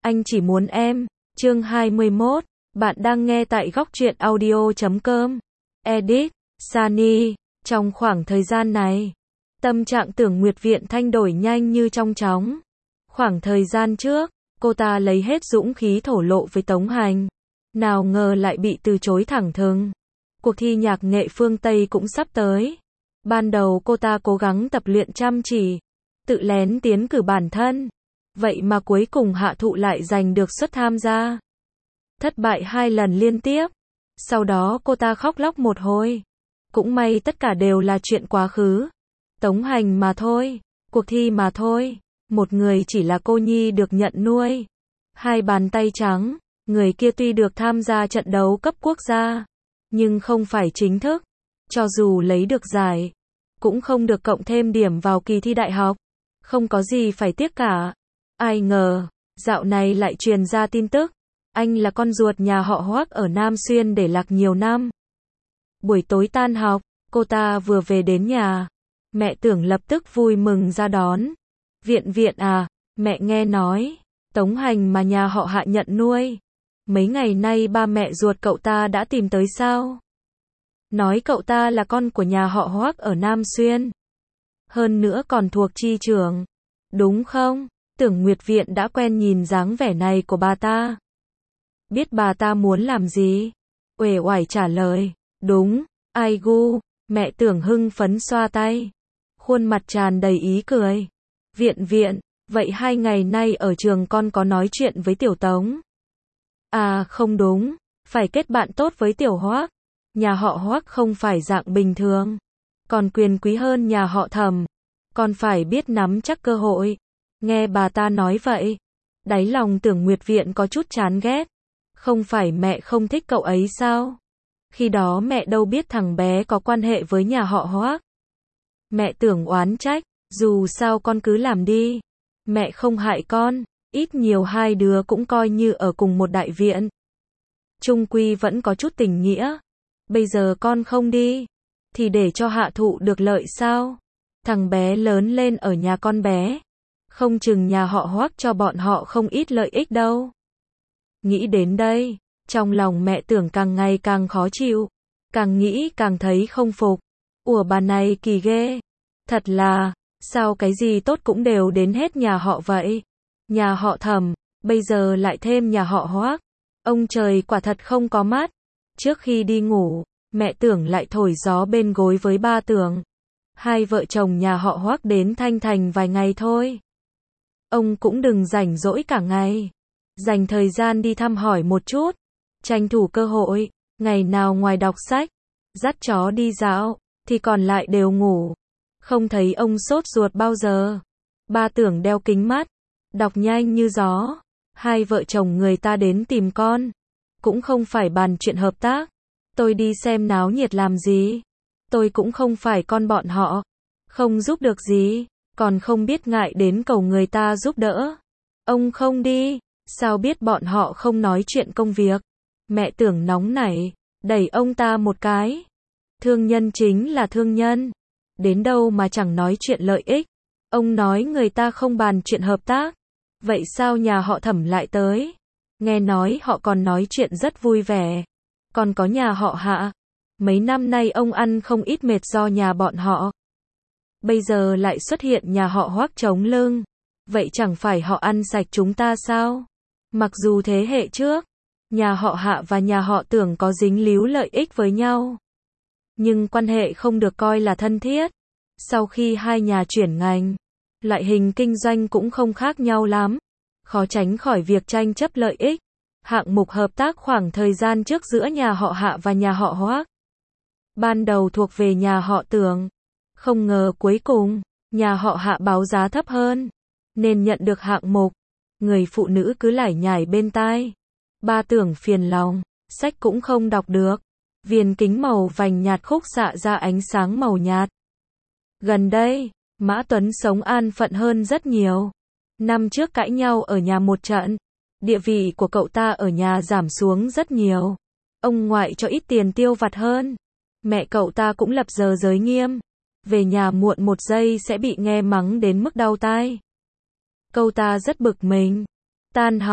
Anh chỉ muốn em. Chương 21. Bạn đang nghe tại góc truyện audio.com. Edit. Sunny. Trong khoảng thời gian này, tâm trạng Tưởng Nguyệt Viện thay đổi nhanh như trong chóng. Khoảng thời gian trước, cô ta lấy hết dũng khí thổ lộ với Tống Hành. Nào ngờ lại bị từ chối thẳng thừng. Cuộc thi nhạc nghệ phương Tây cũng sắp tới. Ban đầu cô ta cố gắng tập luyện chăm chỉ, tự lén tiến cử bản thân. Vậy mà cuối cùng Hạ Thụ lại giành được suất tham gia. Thất bại 2 lần liên tiếp. Sau đó cô ta khóc lóc một hồi. Cũng may tất cả đều là chuyện quá khứ. Tống Hành mà thôi, cuộc thi mà thôi. Một người chỉ là cô nhi được nhận nuôi. 2 bàn tay trắng, người kia tuy được tham gia trận đấu cấp quốc gia, nhưng không phải chính thức. Cho dù lấy được giải, cũng không được cộng thêm điểm vào kỳ thi đại học. Không có gì phải tiếc cả. Ai ngờ, dạo này lại truyền ra tin tức. Anh là con ruột nhà họ Hoắc ở Nam Xuyên để lạc nhiều năm. Buổi tối tan học, cô ta vừa về đến nhà. Mẹ Tưởng lập tức vui mừng ra đón. Viện Viện à, mẹ nghe nói, Tống Hành mà nhà họ Hạ nhận nuôi. Mấy ngày nay ba mẹ ruột cậu ta đã tìm tới sao? Nói cậu ta là con của nhà họ Hoắc ở Nam Xuyên. Hơn nữa còn thuộc chi trưởng. Đúng không? Tưởng Nguyệt Viện đã quen nhìn dáng vẻ này của bà ta. Biết bà ta muốn làm gì? Uể oải trả lời. Đúng, ai gu. Mẹ Tưởng hưng phấn xoa tay. Khuôn mặt tràn đầy ý cười. Viện Viện, vậy 2 ngày nay ở trường con có nói chuyện với Tiểu Tống? À không đúng, phải kết bạn tốt với Tiểu Hoắc. Nhà họ Hoắc không phải dạng bình thường, còn quyền quý hơn nhà họ Thẩm. Con phải biết nắm chắc cơ hội. Nghe bà ta nói vậy, đáy lòng Tưởng Nguyệt Viện có chút chán ghét. Không phải mẹ không thích cậu ấy sao? Khi đó mẹ đâu biết thằng bé có quan hệ với nhà họ Hoắc. Mẹ Tưởng oán trách, dù sao con cứ làm đi. Mẹ không hại con, ít nhiều hai đứa cũng coi như ở cùng một đại viện. Chung quy vẫn có chút tình nghĩa. Bây giờ con không đi, thì để cho Hạ Thụ được lợi sao? Thằng bé lớn lên ở nhà con bé, không chừng nhà họ Hoắc cho bọn họ không ít lợi ích đâu. Nghĩ đến đây, trong lòng mẹ Tưởng càng ngày càng khó chịu, càng nghĩ càng thấy không phục. Ủa bà này kỳ ghê, thật là, sao cái gì tốt cũng đều đến hết nhà họ vậy? Nhà họ Thẩm, bây giờ lại thêm nhà họ Hoắc. Ông trời quả thật không có mắt. Trước khi đi ngủ, mẹ Tưởng lại thổi gió bên gối với ba Tưởng. Hai vợ chồng nhà họ Hoắc đến Thanh Thành vài ngày thôi. Ông cũng đừng rảnh rỗi cả ngày. Dành thời gian đi thăm hỏi một chút. Tranh thủ cơ hội, ngày nào ngoài đọc sách, dắt chó đi dạo, thì còn lại đều ngủ. Không thấy ông sốt ruột bao giờ. Ba Tưởng đeo kính mắt, đọc nhanh như gió. Hai vợ chồng người ta đến tìm con, cũng không phải bàn chuyện hợp tác. Tôi đi xem náo nhiệt làm gì? Tôi cũng không phải con bọn họ, không giúp được gì, còn không biết ngại đến cầu người ta giúp đỡ. Ông không đi, sao biết bọn họ không nói chuyện công việc? Mẹ Tưởng nóng nảy, đẩy ông ta một cái. Thương nhân chính là thương nhân, đến đâu mà chẳng nói chuyện lợi ích. Ông nói người ta không bàn chuyện hợp tác, vậy sao nhà họ Thẩm lại tới? Nghe nói họ còn nói chuyện rất vui vẻ. Còn có nhà họ Hạ, mấy năm nay ông ăn không ít mệt do nhà bọn họ. Bây giờ lại xuất hiện nhà họ Hoắc chống lưng. Vậy chẳng phải họ ăn sạch chúng ta sao? Mặc dù thế hệ trước, nhà họ Hạ và nhà họ Tưởng có dính líu lợi ích với nhau, nhưng quan hệ không được coi là thân thiết. Sau khi hai nhà chuyển ngành, loại hình kinh doanh cũng không khác nhau lắm, khó tránh khỏi việc tranh chấp lợi ích. Hạng mục hợp tác khoảng thời gian trước giữa nhà họ Hạ và nhà họ Hoắc, ban đầu thuộc về nhà họ Tưởng. Không ngờ cuối cùng, nhà họ Hạ báo giá thấp hơn, nên nhận được hạng mục. Người phụ nữ cứ lải nhải bên tai. Ba Tưởng phiền lòng, sách cũng không đọc được. Viền kính màu vành nhạt khúc xạ ra ánh sáng màu nhạt. Gần đây, Mã Tuấn sống an phận hơn rất nhiều. Năm trước cãi nhau ở nhà một trận, địa vị của cậu ta ở nhà giảm xuống rất nhiều. Ông ngoại cho ít tiền tiêu vặt hơn. Mẹ cậu ta cũng lập giờ giới nghiêm. Về nhà muộn 1 giây sẽ bị nghe mắng đến mức đau tai. Cậu ta rất bực mình. Tan học,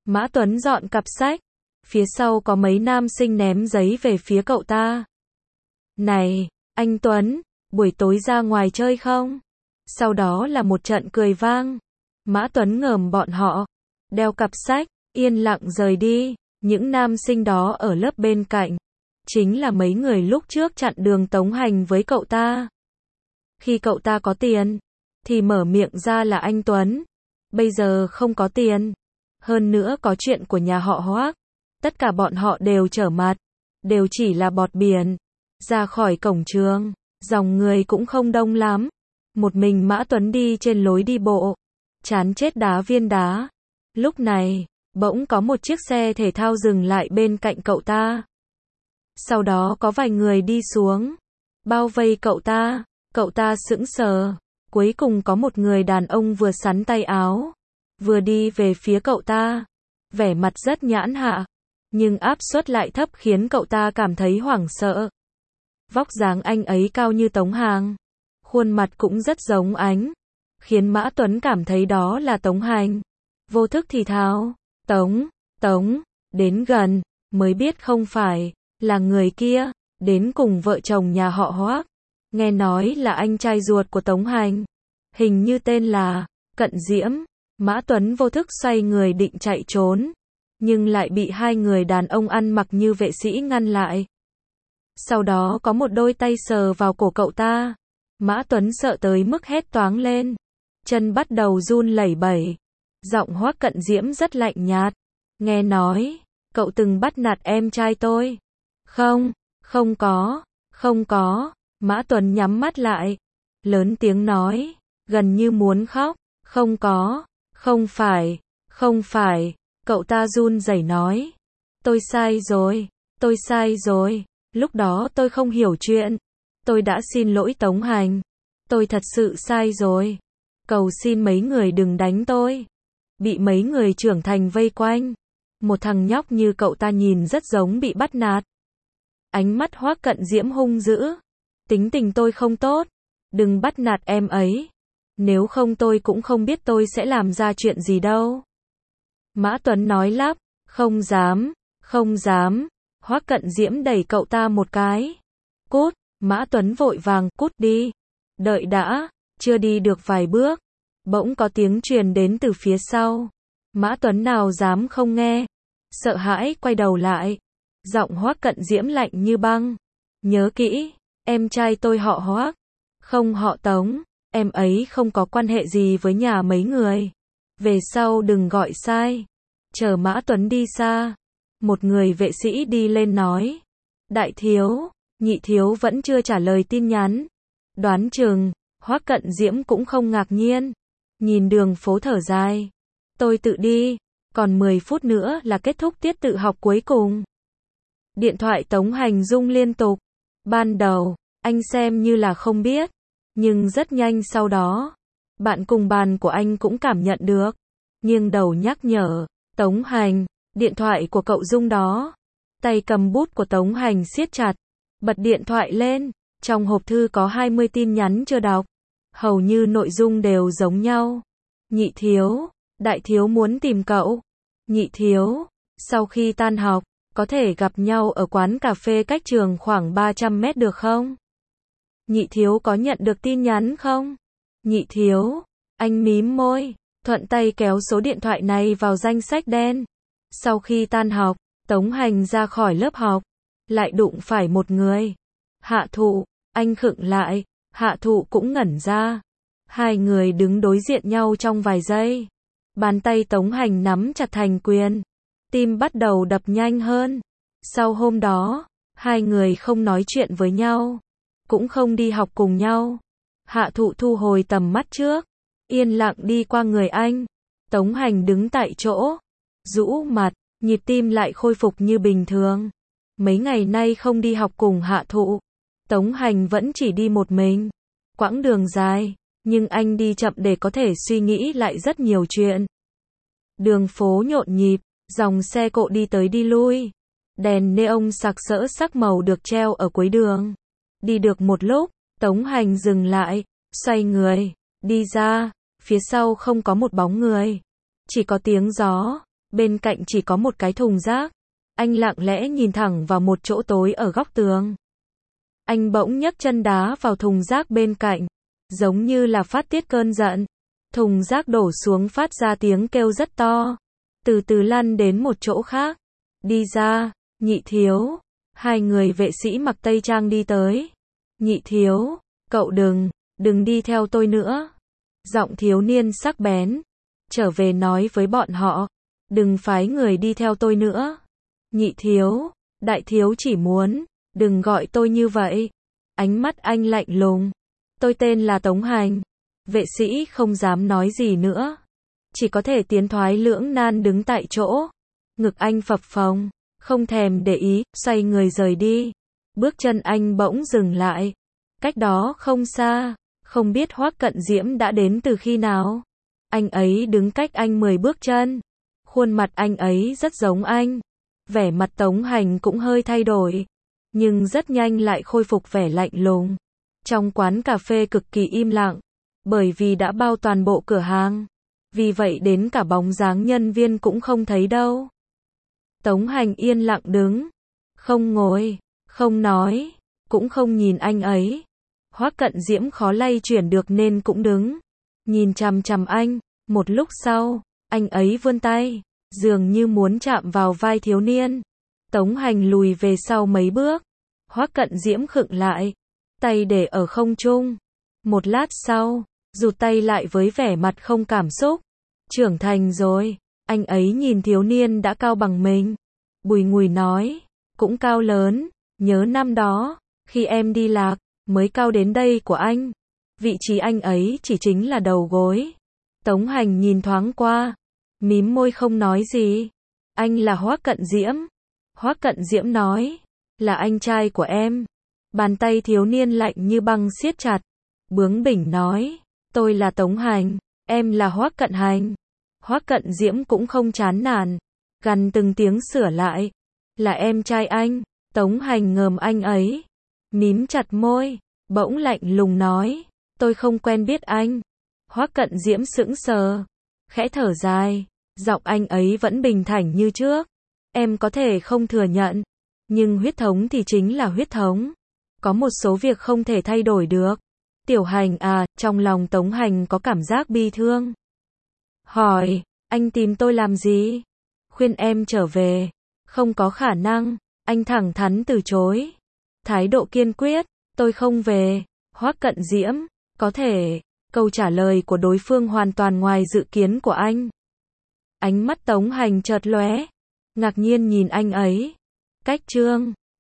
Mã Tuấn dọn cặp sách. Phía sau có mấy nam sinh ném giấy về phía cậu ta. Này, anh Tuấn, buổi tối ra ngoài chơi không? Sau đó là một trận cười vang. Mã Tuấn ngờm bọn họ, đeo cặp sách, yên lặng rời đi. Những nam sinh đó ở lớp bên cạnh, chính là mấy người lúc trước chặn đường Tống Hành với cậu ta. Khi cậu ta có tiền, thì mở miệng ra là anh Tuấn. Bây giờ không có tiền, hơn nữa có chuyện của nhà họ Hoác. Tất cả bọn họ đều trở mặt, đều chỉ là bọt biển. Ra khỏi cổng trường, dòng người cũng không đông lắm. Một mình Mã Tuấn đi trên lối đi bộ, chán chết đá viên đá. Lúc này, bỗng có một chiếc xe thể thao dừng lại bên cạnh cậu ta. Sau đó có vài người đi xuống, bao vây cậu ta sững sờ. Cuối cùng có một người đàn ông vừa xắn tay áo, vừa đi về phía cậu ta, vẻ mặt rất nhãn hạ, nhưng áp suất lại thấp khiến cậu ta cảm thấy hoảng sợ. Vóc dáng anh ấy cao như Tống Hàng, khuôn mặt cũng rất giống ánh, khiến Mã Tuấn cảm thấy đó là Tống Hành. Vô thức thì thào, Tống, đến gần, mới biết không phải là người kia, đến cùng vợ chồng nhà họ Hoác. Nghe nói là anh trai ruột của Tống Hành, hình như tên là Cận Diễm. Mã Tuấn vô thức xoay người định chạy trốn, nhưng lại bị hai người đàn ông ăn mặc như vệ sĩ ngăn lại. Sau đó có một đôi tay sờ vào cổ cậu ta. Mã Tuấn sợ tới mức hét toáng lên, chân bắt đầu run lẩy bẩy. Giọng Hoác Cận Diễm rất lạnh nhạt. Nghe nói, cậu từng bắt nạt em trai tôi. Không có. Mã Tuấn nhắm mắt lại, lớn tiếng nói, gần như muốn khóc. Không có, không phải. Cậu ta run rẩy nói, tôi sai rồi. Lúc đó tôi không hiểu chuyện. Tôi đã xin lỗi Tống Hành. Tôi thật sự sai rồi. Cầu xin mấy người đừng đánh tôi. Bị mấy người trưởng thành vây quanh. Một thằng nhóc như cậu ta nhìn rất giống bị bắt nạt. Ánh mắt Hoác Cận Diễm hung dữ. Tính tình tôi không tốt. Đừng bắt nạt em ấy. Nếu không tôi cũng không biết tôi sẽ làm ra chuyện gì đâu. Mã Tuấn nói lắp, không dám. Hoác Cận Diễm đẩy cậu ta một cái. Cút, Mã Tuấn vội vàng, cút đi. Đợi đã, chưa đi được vài bước. Bỗng có tiếng truyền đến từ phía sau. Mã Tuấn nào dám không nghe. Sợ hãi quay đầu lại. Giọng Hoác Cận Diễm lạnh như băng. Nhớ kỹ, em trai tôi họ Hoác, không họ Tống. Em ấy không có quan hệ gì với nhà mấy người. Về sau đừng gọi sai. Chờ Mã Tuấn đi xa, một người vệ sĩ đi lên nói, đại thiếu, nhị thiếu vẫn chưa trả lời tin nhắn. Đoán chừng, Hoác Cận Diễm cũng không ngạc nhiên. Nhìn đường phố thở dài. Tôi tự đi, còn 10 phút nữa là kết thúc tiết tự học cuối cùng. Điện thoại Tống Hành rung liên tục. Ban đầu, anh xem như là không biết. Nhưng rất nhanh sau đó, bạn cùng bàn của anh cũng cảm nhận được. Nghiêng đầu nhắc nhở, Tống Hành, điện thoại của cậu rung đó. Tay cầm bút của Tống Hành siết chặt, bật điện thoại lên. Trong hộp thư có 20 tin nhắn chưa đọc. Hầu như nội dung đều giống nhau. Nhị thiếu, đại thiếu muốn tìm cậu. Nhị thiếu, sau khi tan học, có thể gặp nhau ở quán cà phê cách trường khoảng 300 mét được không? Nhị thiếu có nhận được tin nhắn không? Nhị thiếu, anh mím môi, thuận tay kéo số điện thoại này vào danh sách đen. Sau khi tan học, Tống Hành ra khỏi lớp học, lại đụng phải một người. Hạ Thụ, anh khựng lại, Hạ Thụ cũng ngẩn ra. Hai người đứng đối diện nhau trong vài giây. Bàn tay Tống Hành nắm chặt thành quyền. Tim bắt đầu đập nhanh hơn. Sau hôm đó, hai người không nói chuyện với nhau, cũng không đi học cùng nhau. Hạ Thụ thu hồi tầm mắt trước, yên lặng đi qua người anh. Tống Hành đứng tại chỗ, rũ mặt, nhịp tim lại khôi phục như bình thường. Mấy ngày nay không đi học cùng Hạ Thụ, Tống Hành vẫn chỉ đi một mình. Quãng đường dài, nhưng anh đi chậm để có thể suy nghĩ lại rất nhiều chuyện. Đường phố nhộn nhịp, dòng xe cộ đi tới đi lui. Đèn neon sặc sỡ sắc màu được treo ở cuối đường. Đi được một lúc, Tống Hành dừng lại, xoay người, đi ra. Phía sau không có một bóng người, chỉ có tiếng gió Bên cạnh chỉ có một cái thùng rác. Anh lặng lẽ nhìn thẳng vào một chỗ tối ở góc tường. Anh bỗng nhấc chân đá vào thùng rác bên cạnh, giống như là phát tiết cơn giận. Thùng rác đổ xuống phát ra tiếng kêu rất to, từ từ lăn đến một chỗ khác. Đi ra, Nhị thiếu. Hai người vệ sĩ mặc tây trang đi tới. Nhị thiếu, cậu đừng đi theo tôi nữa. Giọng thiếu niên sắc bén. Trở về nói với bọn họ, đừng phái người đi theo tôi nữa. Nhị thiếu, đại thiếu chỉ muốn, đừng gọi tôi như vậy. Ánh mắt anh lạnh lùng. Tôi tên là Tống Hành. Vệ sĩ không dám nói gì nữa, chỉ có thể tiến thoái lưỡng nan đứng tại chỗ. Ngực anh phập phồng, không thèm để ý, xoay người rời đi. Bước chân anh bỗng dừng lại. Cách đó không xa, không biết Hoắc Cận Diễm đã đến từ khi nào. Anh ấy đứng cách anh 10 bước chân. Khuôn mặt anh ấy rất giống anh. Vẻ mặt Tống Hành cũng hơi thay đổi, nhưng rất nhanh lại khôi phục vẻ lạnh lùng. Trong quán cà phê cực kỳ im lặng, bởi vì đã bao toàn bộ cửa hàng. Vì vậy đến cả bóng dáng nhân viên cũng không thấy đâu. Tống Hành yên lặng đứng, không ngồi, không nói, cũng không nhìn anh ấy. Hoắc Cận Diễm khó lay chuyển được nên cũng đứng, nhìn chằm chằm anh. Một lúc sau, anh ấy vươn tay, dường như muốn chạm vào vai thiếu niên. Tống Hành lùi về sau mấy bước. Hoắc Cận Diễm khựng lại, tay để ở không trung. Một lát sau, rụt tay lại với vẻ mặt không cảm xúc. Trưởng thành rồi. Anh ấy nhìn thiếu niên đã cao bằng mình, bùi ngùi nói, cũng cao lớn. Nhớ năm đó, khi em đi lạc, mới cao đến đây của anh. Vị trí anh ấy chỉ chính là đầu gối. Tống Hành nhìn thoáng qua, mím môi không nói gì. Anh là Hoắc Cận Diễm. Hoắc Cận Diễm nói, là anh trai của em. Bàn tay thiếu niên lạnh như băng siết chặt, bướng bỉnh nói, tôi là Tống Hành, em là Hoắc Cận Hành. Hoắc Cận Diễm cũng không chán nản, gằn từng tiếng sửa lại, là em trai anh. Tống Hành ngờm anh ấy, mím chặt môi, bỗng lạnh lùng nói, tôi không quen biết anh. Hoắc Cận Diễm sững sờ, khẽ thở dài, giọng anh ấy vẫn bình thản như trước. Em có thể không thừa nhận, nhưng huyết thống thì chính là huyết thống. Có một số việc không thể thay đổi được. Tiểu Hành à, trong lòng Tống Hành có cảm giác bi thương. Hỏi, anh tìm tôi làm gì? Khuyên em trở về. Không có khả năng, anh thẳng thắn từ chối. Thái độ kiên quyết, tôi không về. Hoắc Cận Diễm, có thể. Câu trả lời của đối phương hoàn toàn ngoài dự kiến của anh. Ánh mắt Tống Hành chợt lóe, ngạc nhiên nhìn anh ấy. Cách chương